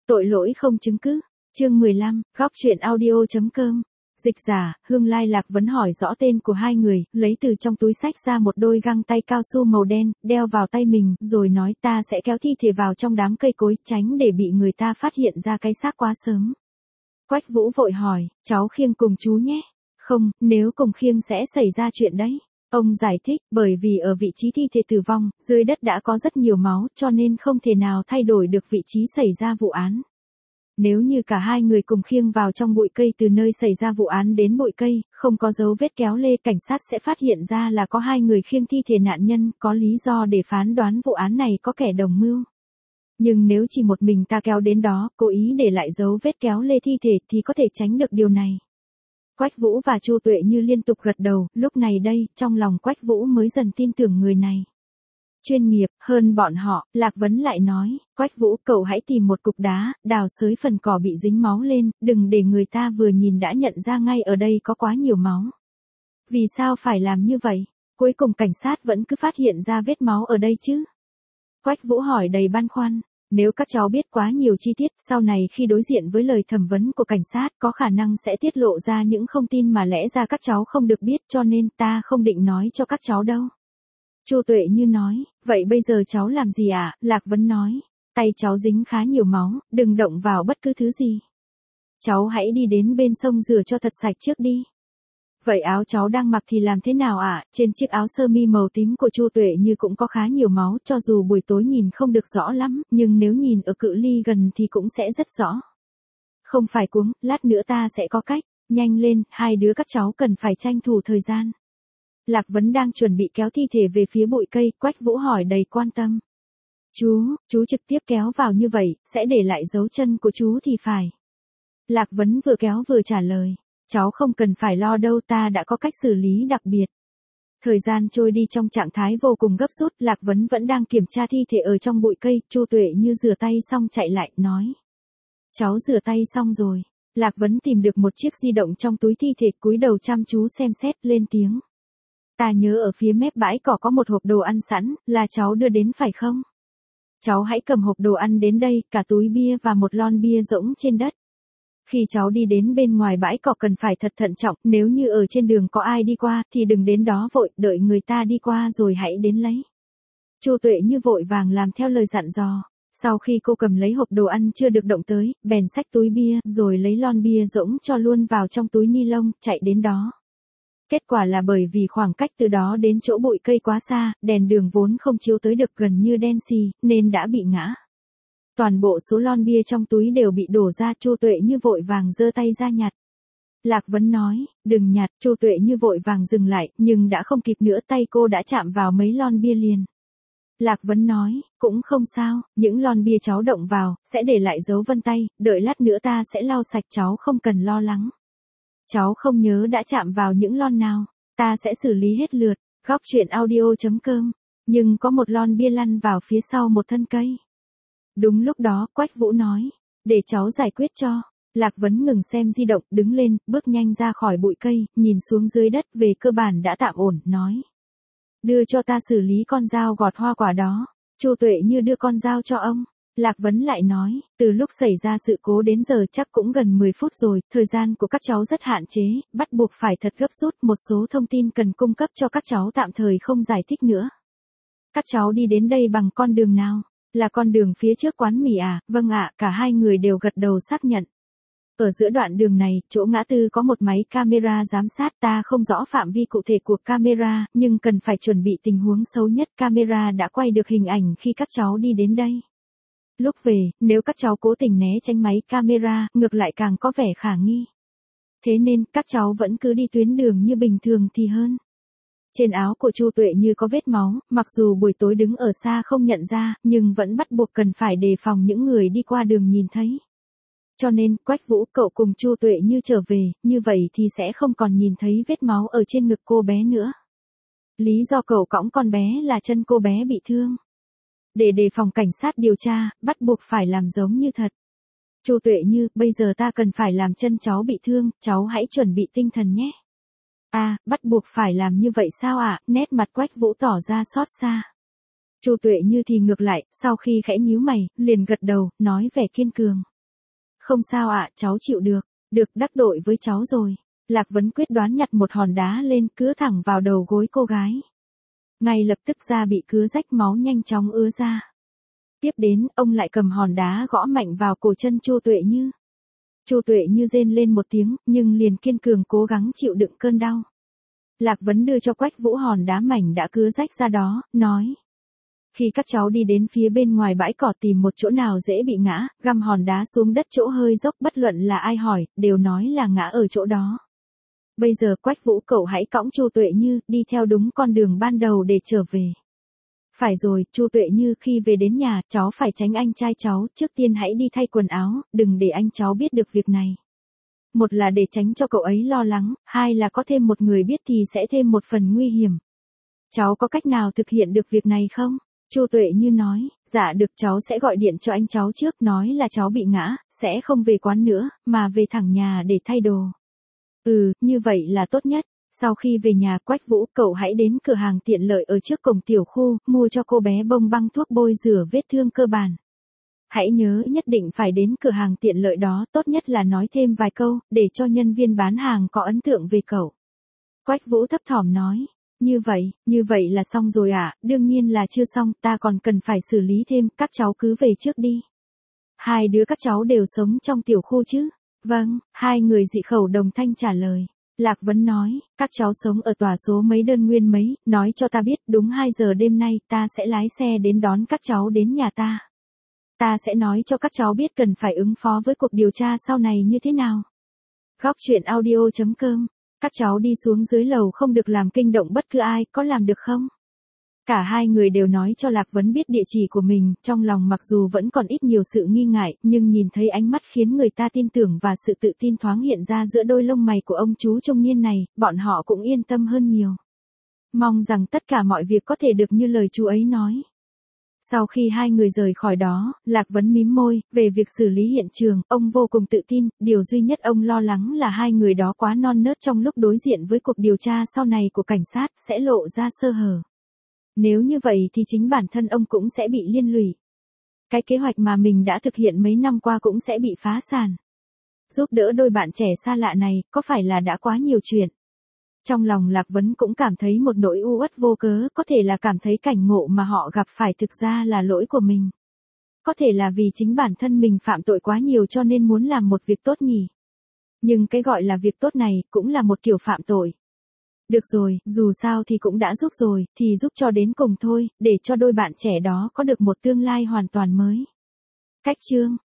Tội lỗi không chứng cứ. Chương 15, góc truyện audio.com. Dịch giả, Hương Lai Lạc Vấn hỏi rõ tên của hai người, lấy từ trong túi xách ra một đôi găng tay cao su màu đen, đeo vào tay mình, rồi nói ta sẽ kéo thi thể vào trong đám cây cối, tránh để bị người ta phát hiện ra cái xác quá sớm. Quách Vũ vội hỏi, cháu khiêng cùng chú nhé. Không, nếu cùng khiêng sẽ xảy ra chuyện đấy. Ông giải thích, bởi vì ở vị trí thi thể tử vong, dưới đất đã có rất nhiều máu, cho nên không thể nào thay đổi được vị trí xảy ra vụ án. Nếu như cả hai người cùng khiêng vào trong bụi cây từ nơi xảy ra vụ án đến bụi cây, không có dấu vết kéo lê, cảnh sát sẽ phát hiện ra là có hai người khiêng thi thể nạn nhân, có lý do để phán đoán vụ án này có kẻ đồng mưu. Nhưng nếu chỉ một mình ta kéo đến đó, cố ý để lại dấu vết kéo lê thi thể thì có thể tránh được điều này. Quách Vũ và Chu Tuệ Như liên tục gật đầu, lúc này đây, trong lòng Quách Vũ mới dần tin tưởng người này. Chuyên nghiệp hơn bọn họ, Lạc Vấn lại nói, Quách Vũ, cậu hãy tìm một cục đá, đào xới phần cỏ bị dính máu lên, đừng để người ta vừa nhìn đã nhận ra ngay ở đây có quá nhiều máu. Vì sao phải làm như vậy? Cuối cùng cảnh sát vẫn cứ phát hiện ra vết máu ở đây chứ? Quách Vũ hỏi đầy băn khoăn. Nếu các cháu biết quá nhiều chi tiết, sau này khi đối diện với lời thẩm vấn của cảnh sát, có khả năng sẽ tiết lộ ra những thông tin mà lẽ ra các cháu không được biết, cho nên ta không định nói cho các cháu đâu. Chu Tuệ Như nói, vậy bây giờ cháu làm gì ạ? Lạc Vấn nói, tay cháu dính khá nhiều máu, đừng động vào bất cứ thứ gì. Cháu hãy đi đến bên sông rửa cho thật sạch trước đi. Vậy áo cháu đang mặc thì làm thế nào ạ? Trên chiếc áo sơ mi màu tím của Chu Tuệ Như cũng có khá nhiều máu, cho dù buổi tối nhìn không được rõ lắm, nhưng nếu nhìn ở cự ly gần thì cũng sẽ rất rõ. Không phải cuống, lát nữa ta sẽ có cách. Nhanh lên, hai đứa các cháu cần phải tranh thủ thời gian. Lạc Vấn đang chuẩn bị kéo thi thể về phía bụi cây, Quách Vũ hỏi đầy quan tâm. Chú trực tiếp kéo vào như vậy, sẽ để lại dấu chân của chú thì phải. Lạc Vấn vừa kéo vừa trả lời. Cháu không cần phải lo đâu, ta đã có cách xử lý đặc biệt. Thời gian trôi đi trong trạng thái vô cùng gấp rút, Lạc Vấn vẫn đang kiểm tra thi thể ở trong bụi cây, Chu Tuệ Như rửa tay xong chạy lại, nói. Cháu rửa tay xong rồi. Lạc Vấn tìm được một chiếc di động trong túi thi thể, cúi đầu chăm chú xem xét, lên tiếng. Ta nhớ ở phía mép bãi cỏ có một hộp đồ ăn sẵn, là cháu đưa đến phải không? Cháu hãy cầm hộp đồ ăn đến đây, cả túi bia và một lon bia rỗng trên đất. Khi cháu đi đến bên ngoài bãi cỏ cần phải thật thận trọng, nếu như ở trên đường có ai đi qua thì đừng đến đó vội, đợi người ta đi qua rồi hãy đến lấy. Chu Tuệ Như vội vàng làm theo lời dặn dò. Sau khi cô cầm lấy hộp đồ ăn chưa được động tới, bèn xách túi bia, rồi lấy lon bia rỗng cho luôn vào trong túi ni lông, chạy đến đó. Kết quả là bởi vì khoảng cách từ đó đến chỗ bụi cây quá xa, đèn đường vốn không chiếu tới được, gần như đen xì, nên đã bị ngã. Toàn bộ số lon bia trong túi đều bị đổ ra, Chu Tuệ Như vội vàng giơ tay ra nhặt. Lạc Vấn nói, đừng nhặt, Chu Tuệ Như vội vàng dừng lại, nhưng đã không kịp nữa, tay cô đã chạm vào mấy lon bia liền. Lạc Vấn nói, cũng không sao, những lon bia cháu động vào, sẽ để lại dấu vân tay, đợi lát nữa ta sẽ lau sạch, cháu không cần lo lắng. Cháu không nhớ đã chạm vào những lon nào, ta sẽ xử lý hết lượt. Góc truyện audio.com. Nhưng có một lon bia lăn vào phía sau một thân cây. Đúng lúc đó, Quách Vũ nói, để cháu giải quyết cho. Lạc Vấn ngừng xem di động, đứng lên, bước nhanh ra khỏi bụi cây, nhìn xuống dưới đất, về cơ bản đã tạm ổn, nói. Đưa cho ta xử lý con dao gọt hoa quả đó. Chu Tuệ Như đưa con dao cho ông. Lạc Vấn lại nói, từ lúc xảy ra sự cố đến giờ chắc cũng gần 10 phút rồi, thời gian của các cháu rất hạn chế, bắt buộc phải thật gấp rút, một số thông tin cần cung cấp cho các cháu tạm thời không giải thích nữa. Các cháu đi đến đây bằng con đường nào? Là con đường phía trước quán mì à? Vâng ạ, cả hai người đều gật đầu xác nhận. Ở giữa đoạn đường này, chỗ ngã tư có một máy camera giám sát, ta không rõ phạm vi cụ thể của camera, nhưng cần phải chuẩn bị tình huống xấu nhất, camera đã quay được hình ảnh khi các cháu đi đến đây. Lúc về, nếu các cháu cố tình né tránh máy camera, ngược lại càng có vẻ khả nghi. Thế nên, các cháu vẫn cứ đi tuyến đường như bình thường thì hơn. Trên áo của Chu Tuệ Như có vết máu, mặc dù buổi tối đứng ở xa không nhận ra, nhưng vẫn bắt buộc cần phải đề phòng những người đi qua đường nhìn thấy. Cho nên, Quách Vũ, cậu cùng Chu Tuệ Như trở về, như vậy thì sẽ không còn nhìn thấy vết máu ở trên ngực cô bé nữa. Lý do cậu cõng con bé là chân cô bé bị thương. Để đề phòng cảnh sát điều tra, bắt buộc phải làm giống như thật. Chu Tuệ Như, bây giờ ta cần phải làm chân cháu bị thương, cháu hãy chuẩn bị tinh thần nhé. À, bắt buộc phải làm như vậy sao ạ? Nét mặt Quách Vũ tỏ ra xót xa. Chu Tuệ Như thì ngược lại, sau khi khẽ nhíu mày, liền gật đầu, nói vẻ kiên cường. Không sao ạ, cháu chịu được. Được, đắc tội với cháu rồi. Lạc Vấn quyết đoán nhặt một hòn đá lên cứa thẳng vào đầu gối cô gái. Ngay lập tức da bị cứa rách, máu nhanh chóng ứa ra. Tiếp đến, ông lại cầm hòn đá gõ mạnh vào cổ chân Chu Tuệ Như. Chu Tuệ Như rên lên một tiếng, nhưng liền kiên cường cố gắng chịu đựng cơn đau. Lạc Vấn đưa cho Quách Vũ hòn đá mảnh đã cứa rách ra đó, nói. Khi các cháu đi đến phía bên ngoài bãi cỏ tìm một chỗ nào dễ bị ngã, găm hòn đá xuống đất chỗ hơi dốc, bất luận là ai hỏi, đều nói là ngã ở chỗ đó. Bây giờ Quách Vũ cậu hãy cõng Chu Tuệ Như, đi theo đúng con đường ban đầu để trở về. Phải rồi, Chu Tuệ Như, khi về đến nhà, cháu phải tránh anh trai cháu, trước tiên hãy đi thay quần áo, đừng để anh cháu biết được việc này. Một là để tránh cho cậu ấy lo lắng, hai là có thêm một người biết thì sẽ thêm một phần nguy hiểm. Cháu có cách nào thực hiện được việc này không? Chu Tuệ Như nói, dạ được, cháu sẽ gọi điện cho anh cháu trước, nói là cháu bị ngã, sẽ không về quán nữa, mà về thẳng nhà để thay đồ. Ừ, như vậy là tốt nhất. Sau khi về nhà, Quách Vũ, cậu hãy đến cửa hàng tiện lợi ở trước cổng tiểu khu, mua cho cô bé bông băng thuốc bôi rửa vết thương cơ bản. Hãy nhớ nhất định phải đến cửa hàng tiện lợi đó, tốt nhất là nói thêm vài câu, để cho nhân viên bán hàng có ấn tượng về cậu. Quách Vũ thấp thỏm nói, như vậy là xong rồi ạ, đương nhiên là chưa xong, ta còn cần phải xử lý thêm, các cháu cứ về trước đi. Hai đứa các cháu đều sống trong tiểu khu chứ? Vâng, hai người dị khẩu đồng thanh trả lời. Lạc Vấn nói, các cháu sống ở tòa số mấy đơn nguyên mấy, nói cho ta biết, đúng 2 giờ đêm nay, ta sẽ lái xe đến đón các cháu đến nhà ta. Ta sẽ nói cho các cháu biết cần phải ứng phó với cuộc điều tra sau này như thế nào. Góc truyện audio.com. Các cháu đi xuống dưới lầu không được làm kinh động bất cứ ai, có làm được không? Cả hai người đều nói cho Lạc Vấn biết địa chỉ của mình, trong lòng mặc dù vẫn còn ít nhiều sự nghi ngại, nhưng nhìn thấy ánh mắt khiến người ta tin tưởng và sự tự tin thoáng hiện ra giữa đôi lông mày của ông chú trung niên này, bọn họ cũng yên tâm hơn nhiều. Mong rằng tất cả mọi việc có thể được như lời chú ấy nói. Sau khi hai người rời khỏi đó, Lạc Vấn mím môi, về việc xử lý hiện trường, ông vô cùng tự tin, điều duy nhất ông lo lắng là hai người đó quá non nớt trong lúc đối diện với cuộc điều tra sau này của cảnh sát, sẽ lộ ra sơ hở. Nếu như vậy thì chính bản thân ông cũng sẽ bị liên lụy. Cái kế hoạch mà mình đã thực hiện mấy năm qua cũng sẽ bị phá sản. Giúp đỡ đôi bạn trẻ xa lạ này, có phải là đã quá nhiều chuyện? Trong lòng Lạc Vấn cũng cảm thấy một nỗi u uất vô cớ, có thể là cảm thấy cảnh ngộ mà họ gặp phải thực ra là lỗi của mình. Có thể là vì chính bản thân mình phạm tội quá nhiều cho nên muốn làm một việc tốt nhỉ. Nhưng cái gọi là việc tốt này cũng là một kiểu phạm tội. Được rồi, dù sao thì cũng đã giúp rồi, thì giúp cho đến cùng thôi, để cho đôi bạn trẻ đó có được một tương lai hoàn toàn mới. Cách chương